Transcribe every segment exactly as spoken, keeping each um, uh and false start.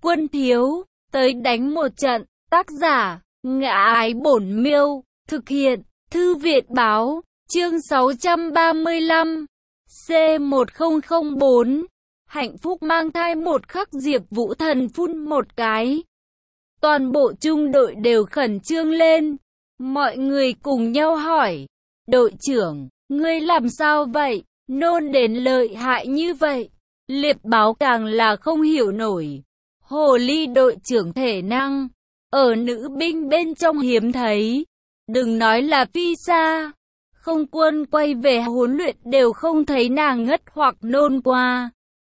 Quân thiếu, tới đánh một trận. Tác giả, Ngã Ái Bổn Miêu. Thực hiện, Thư Viện Báo. Chương sáu trăm ba mươi lăm. C một không không bốn. Hạnh phúc mang thai một khắc, Diệp Vũ Thần phun một cái. Toàn bộ trung đội đều khẩn trương lên. Mọi người cùng nhau hỏi. Đội trưởng, ngươi làm sao vậy? Nôn đến lợi hại như vậy. Liệp Báo càng là không hiểu nổi. Hồ ly đội trưởng thể năng, ở nữ binh bên trong hiếm thấy. Đừng nói là phi xa, không quân quay về huấn luyện đều không thấy nàng ngất hoặc nôn qua.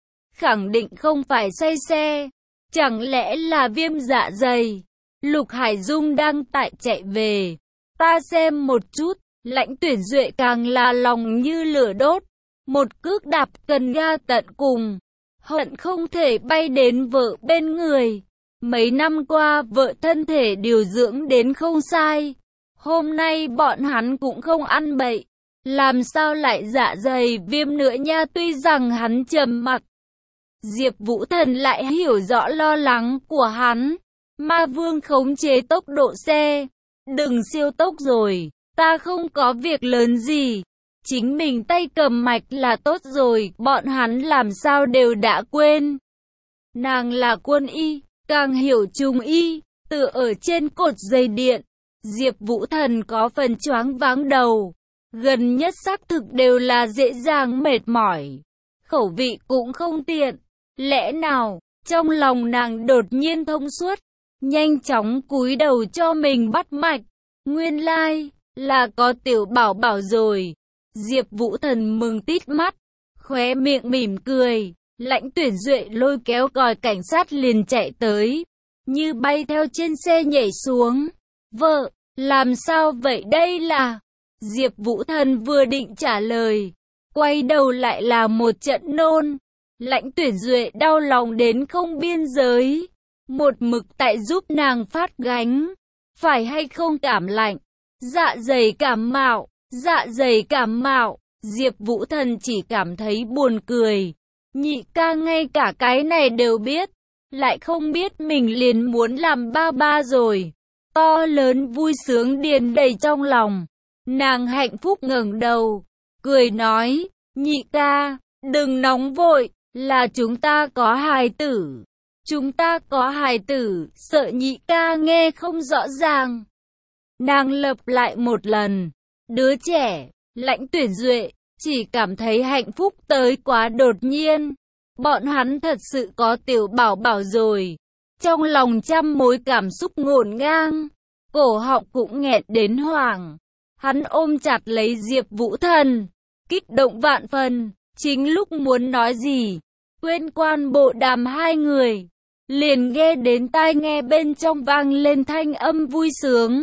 Khẳng định không phải say xe, chẳng lẽ là viêm dạ dày. Lục Hải Dung đang tại chạy về. Ta xem một chút, Lãnh Tuyển Duệ càng là lòng như lửa đốt. Một cước đạp cần ga tận cùng, hận không thể bay đến vợ bên người. Mấy năm qua vợ thân thể điều dưỡng đến không sai. Hôm nay bọn hắn cũng không ăn bậy. Làm sao lại dạ dày viêm nữa nha. Tuy rằng hắn trầm mặc, Diệp Vũ Thần lại hiểu rõ lo lắng của hắn. Ma Vương khống chế tốc độ xe. Đừng siêu tốc rồi, ta không có việc lớn gì. Chính mình tay cầm mạch là tốt rồi, bọn hắn làm sao đều đã quên. Nàng là quân y, càng hiểu trung y, tựa ở trên cột dây điện. Diệp Vũ Thần có phần choáng váng đầu. Gần nhất xác thực đều là dễ dàng mệt mỏi. Khẩu vị cũng không tiện. Lẽ nào, trong lòng nàng đột nhiên thông suốt. Nhanh chóng cúi đầu cho mình bắt mạch. Nguyên lai, là có tiểu bảo bảo rồi. Diệp Vũ Thần mừng tít mắt, khóe miệng mỉm cười. Lãnh Tuyển Duệ lôi kéo còi cảnh sát liền chạy tới, như bay theo trên xe nhảy xuống. Vợ, làm sao vậy đây là? Diệp Vũ Thần vừa định trả lời, quay đầu lại là một trận nôn. Lãnh Tuyển Duệ đau lòng đến không biên giới, một mực tại giúp nàng phát gánh. Phải hay không cảm lạnh, dạ dày cảm mạo. Dạ dày cảm mạo, Diệp Vũ Thần chỉ cảm thấy buồn cười. Nhị ca ngay cả cái này đều biết, lại không biết mình liền muốn làm ba ba rồi. To lớn vui sướng điền đầy trong lòng. Nàng hạnh phúc ngẩng đầu, cười nói, nhị ca, đừng nóng vội, là chúng ta có hài tử. Chúng ta có hài tử, sợ nhị ca nghe không rõ ràng. Nàng lặp lại một lần. Đứa trẻ, Lãnh Tuyển Duệ, chỉ cảm thấy hạnh phúc tới quá đột nhiên. Bọn hắn thật sự có tiểu bảo bảo rồi. Trong lòng trăm mối cảm xúc ngổn ngang, cổ họng cũng nghẹt đến hoảng. Hắn ôm chặt lấy Diệp Vũ Thần, kích động vạn phần. Chính lúc muốn nói gì, quên quan bộ đàm hai người, liền nghe đến tai nghe bên trong vang lên thanh âm vui sướng.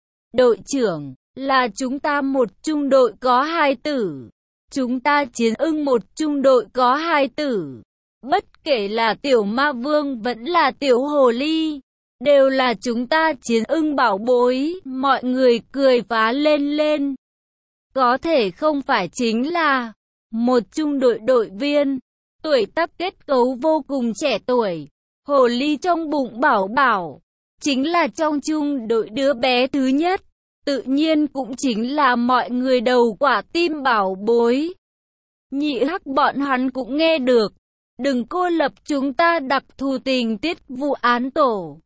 Đội trưởng, là chúng ta một trung đội có hai tử. Chúng ta chiến ưng một trung đội có hai tử. Bất kể là tiểu ma vương vẫn là tiểu hồ ly, đều là chúng ta chiến ưng bảo bối. Mọi người cười phá lên lên. Có thể không phải chính là một trung đội đội viên, tuổi tác kết cấu vô cùng trẻ tuổi. Hồ ly trong bụng bảo bảo, chính là trong trung đội đứa bé thứ nhất. Tự nhiên cũng chính là mọi người đầu quả tim bảo bối. Nhị hắc bọn hắn cũng nghe được. Đừng cô lập chúng ta đặc thù tình tiết vụ án tổ.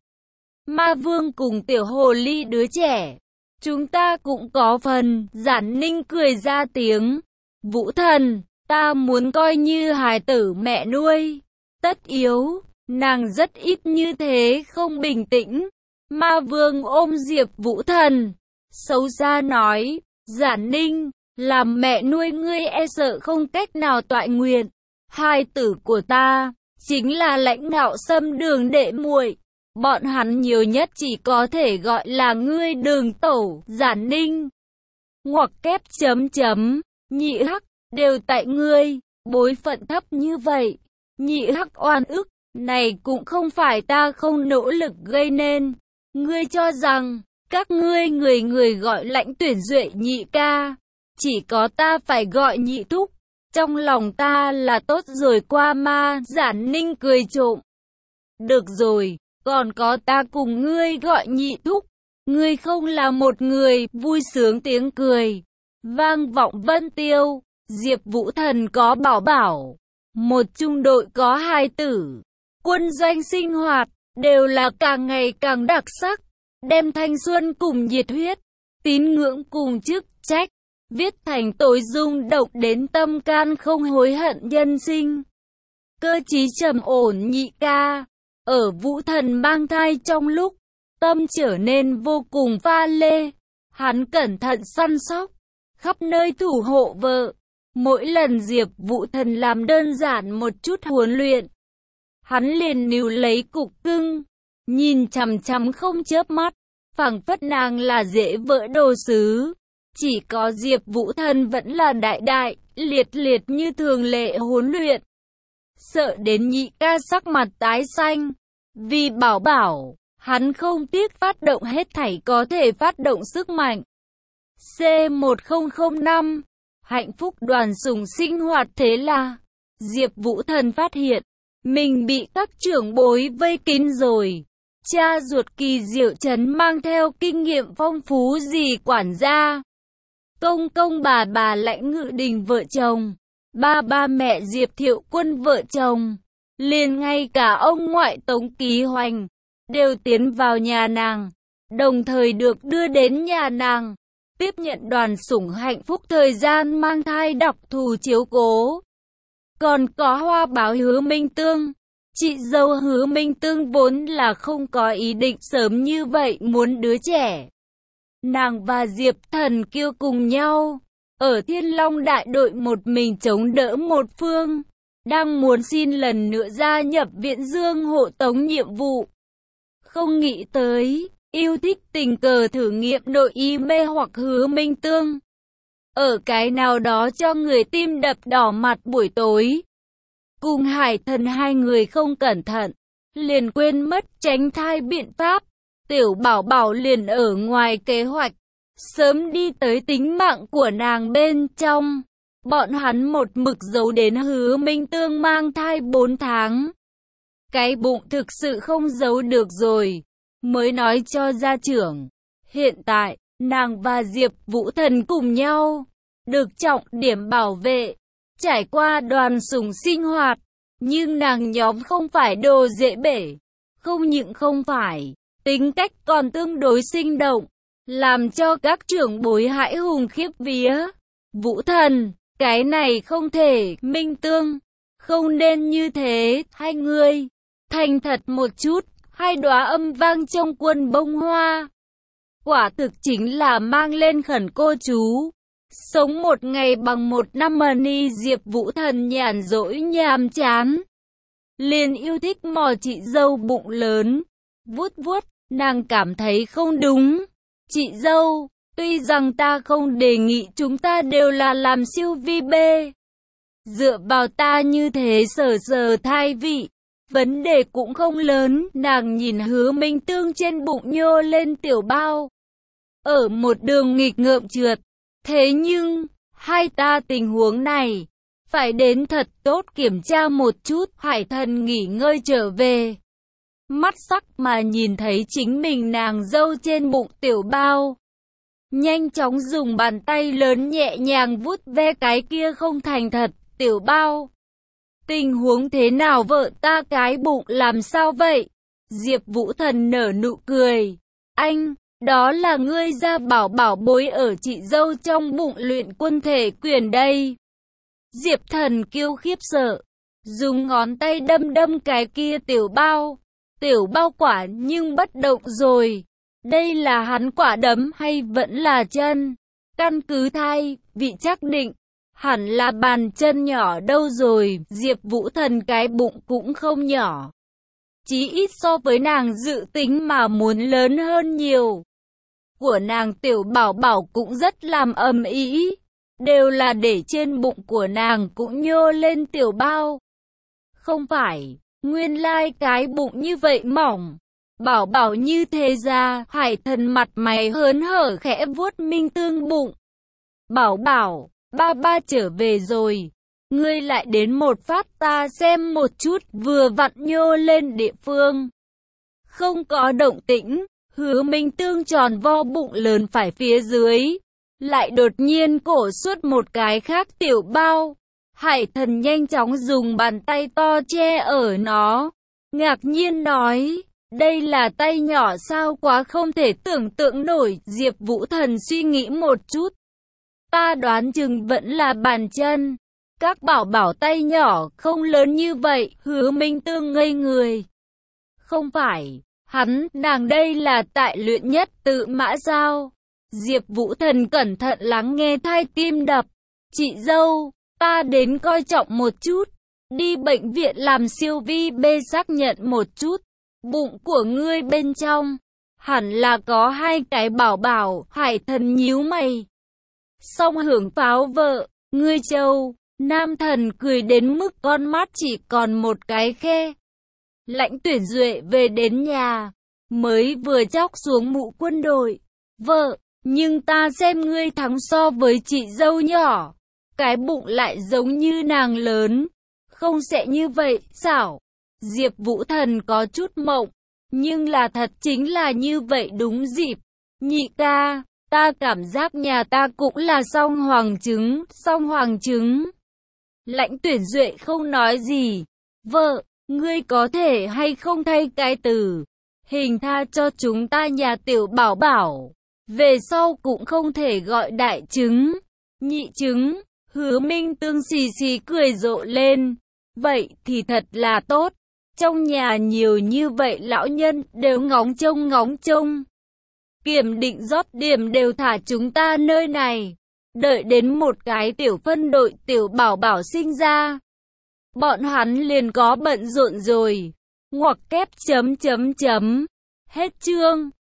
Ma Vương cùng tiểu hồ ly đứa trẻ, chúng ta cũng có phần. Giản Ninh cười ra tiếng. Vũ Thần, ta muốn coi như hài tử mẹ nuôi. Tất yếu, nàng rất ít như thế không bình tĩnh. Ma Vương ôm Diệp Vũ Thần, xấu xa nói, Giản Ninh, làm mẹ nuôi ngươi e sợ không cách nào toại nguyện. Hai tử của ta, chính là lãnh đạo xâm đường đệ muội. Bọn hắn nhiều nhất chỉ có thể gọi là ngươi đường tẩu, Giản Ninh. Ngoặc kép chấm chấm, nhị hắc, đều tại ngươi, bối phận thấp như vậy. Nhị hắc oan ức, này cũng không phải ta không nỗ lực gây nên. Ngươi cho rằng, các ngươi người người gọi Lãnh Tuyển Duệ nhị ca, chỉ có ta phải gọi nhị thúc. Trong lòng ta là tốt rồi qua ma. Giản Ninh cười trộm. Được rồi, còn có ta cùng ngươi gọi nhị thúc. Ngươi không là một người, vui sướng tiếng cười. Vang vọng vân tiêu, Diệp Vũ Thần có bảo bảo. Một trung đội có hai tử. Quân doanh sinh hoạt, đều là càng ngày càng đặc sắc. Đem thanh xuân cùng nhiệt huyết, tín ngưỡng cùng chức trách. Viết thành tối rung động đến tâm can không hối hận nhân sinh. Cơ trí trầm ổn nhị ca. Ở Vũ Thần mang thai trong lúc, tâm trở nên vô cùng pha lê. Hắn cẩn thận săn sóc, khắp nơi thủ hộ vợ. Mỗi lần Diệp Vũ Thần làm đơn giản một chút huấn luyện, hắn liền níu lấy cục cưng, nhìn chằm chằm không chớp mắt, phảng phất nàng là dễ vỡ đồ sứ. Chỉ có Diệp Vũ Thần vẫn là đại đại, liệt liệt như thường lệ huấn luyện. Sợ đến nhị ca sắc mặt tái xanh. Vì bảo bảo, hắn không tiếc phát động hết thảy có thể phát động sức mạnh. C một không không năm Hạnh phúc đoàn sủng sinh hoạt. Thế là Diệp Vũ Thần phát hiện mình bị các trưởng bối vây kín rồi. Cha ruột Kỳ Diệu Trấn mang theo kinh nghiệm phong phú gì quản gia, công công bà bà Lãnh Ngự Đình vợ chồng, ba ba mẹ Diệp Thiệu Quân vợ chồng, liền ngay cả ông ngoại Tống Ký Hoành đều tiến vào nhà nàng, đồng thời được đưa đến nhà nàng, tiếp nhận đoàn sủng hạnh phúc thời gian mang thai đặc thù chiếu cố. Còn có Hoa Báo Hứa Minh Tương, chị dâu Hứa Minh Tương vốn là không có ý định sớm như vậy muốn đứa trẻ. Nàng và Diệp Thần Kiêu cùng nhau, ở Thiên Long đại đội một mình chống đỡ một phương, đang muốn xin lần nữa gia nhập Viện Dương hộ tống nhiệm vụ. Không nghĩ tới, yêu thích tình cờ thử nghiệm nội y mê hoặc Hứa Minh Tương. Ở cái nào đó cho người tim đập đỏ mặt buổi tối, cùng Hải Thần hai người không cẩn thận, liền quên mất tránh thai biện pháp. Tiểu bảo bảo liền ở ngoài kế hoạch, sớm đi tới tính mạng của nàng bên trong. Bọn hắn một mực giấu đến Hứa Minh Tương mang thai bốn tháng. Cái bụng thực sự không giấu được rồi, mới nói cho gia trưởng. Hiện tại, nàng và Diệp Vũ Thần cùng nhau, được trọng điểm bảo vệ, trải qua đoàn sủng sinh hoạt. Nhưng nàng nhóm không phải đồ dễ bể, không những không phải, tính cách còn tương đối sinh động, làm cho các trưởng bối hãi hùng khiếp vía. Vũ Thần, cái này không thể. Minh Tương, không nên như thế. Hai người thành thật một chút. Hai đóa âm vang trong quân bông hoa, quả thực chính là mang lên khẩn cô chú. Sống một ngày bằng một năm mà ni. Diệp Vũ Thần nhàn rỗi nhàm chán, liền yêu thích mò chị dâu bụng lớn, vuốt vuốt. Nàng cảm thấy không đúng. Chị dâu, tuy rằng ta không đề nghị chúng ta đều là làm siêu vi bê, dựa vào ta như thế sờ sờ thai vị, vấn đề cũng không lớn. Nàng nhìn Hứa Minh Tương trên bụng nhô lên tiểu bao, ở một đường nghịch ngợm trượt. Thế nhưng, hai ta tình huống này, phải đến thật tốt kiểm tra một chút. Hải Thần nghỉ ngơi trở về, mắt sắc mà nhìn thấy chính mình nàng dâu trên bụng tiểu bao, nhanh chóng dùng bàn tay lớn nhẹ nhàng vuốt ve cái kia không thành thật tiểu bao. Tình huống thế nào vợ ta, cái bụng làm sao vậy? Diệp Vũ Thần nở nụ cười. Anh, đó là ngươi ra bảo bảo bối ở chị dâu trong bụng luyện quân thể quyền đây. Diệp Thần Kiêu khiếp sợ, dùng ngón tay đâm đâm cái kia tiểu bao. Tiểu bao quả nhưng bất động rồi. Đây là hắn quả đấm hay vẫn là chân? Căn cứ thai, vị chắc định, hẳn là bàn chân nhỏ đâu rồi. Diệp Vũ Thần cái bụng cũng không nhỏ, chí ít so với nàng dự tính mà muốn lớn hơn nhiều. Của nàng tiểu bảo bảo cũng rất làm ầm ĩ, đều là để trên bụng của nàng cũng nhô lên tiểu bao. Không phải, nguyên lai like cái bụng như vậy mỏng, bảo bảo như thế ra. Hải Thần mặt mày hớn hở khẽ vuốt Minh Tương bụng. Bảo bảo, ba ba trở về rồi. ngươi lại đến một phát ta xem một chút, vừa vặn nhô lên địa phương. Không có động tĩnh, Hứa Minh Tương tròn vo bụng lớn phải phía dưới, lại đột nhiên cổ xuất một cái khác tiểu bao. Hải Thần nhanh chóng dùng bàn tay to che ở nó, ngạc nhiên nói, đây là tay nhỏ sao, quá không thể tưởng tượng nổi. Diệp Vũ Thần suy nghĩ một chút, ta đoán chừng vẫn là bàn chân, các bảo bảo tay nhỏ không lớn như vậy. Hứa Minh Tương ngây người, không phải, hắn, nàng đây là tại luyện nhất tự mã sao? Diệp Vũ Thần cẩn thận lắng nghe thai tim đập, chị dâu, ta đến coi trọng một chút, đi bệnh viện làm siêu vi bê xác nhận một chút, bụng của ngươi bên trong, hẳn là có hai cái bảo bảo. Hải Thần nhíu mày, song hưởng pháo vợ, ngươi châu, Nam Thần cười đến mức con mắt chỉ còn một cái khe. Lãnh Tuyển Duệ về đến nhà, mới vừa chóc xuống mũ quân đội, vợ, nhưng ta xem ngươi thắng so với chị dâu nhỏ, cái bụng lại giống như nàng lớn, không sẽ như vậy, xảo. Diệp Vũ Thần có chút mộng, nhưng là thật chính là như vậy đúng dịp. Nhị ca, ta cảm giác nhà ta cũng là song hoàng trứng, song hoàng trứng. Lãnh Tuyển Duệ không nói gì, vợ, ngươi có thể hay không thay cái từ hình tha cho chúng ta nhà tiểu bảo bảo, về sau cũng không thể gọi đại trứng, nhị trứng. Hứa Minh Tương xì xì cười rộ lên, vậy thì thật là tốt, trong nhà nhiều như vậy lão nhân đều ngóng trông ngóng trông. Kiểm định rót điểm đều thả chúng ta nơi này, đợi đến một cái tiểu phân đội tiểu bảo bảo sinh ra, bọn hắn liền có bận rộn rồi. Ngoặc kép chấm chấm chấm. Hết chương.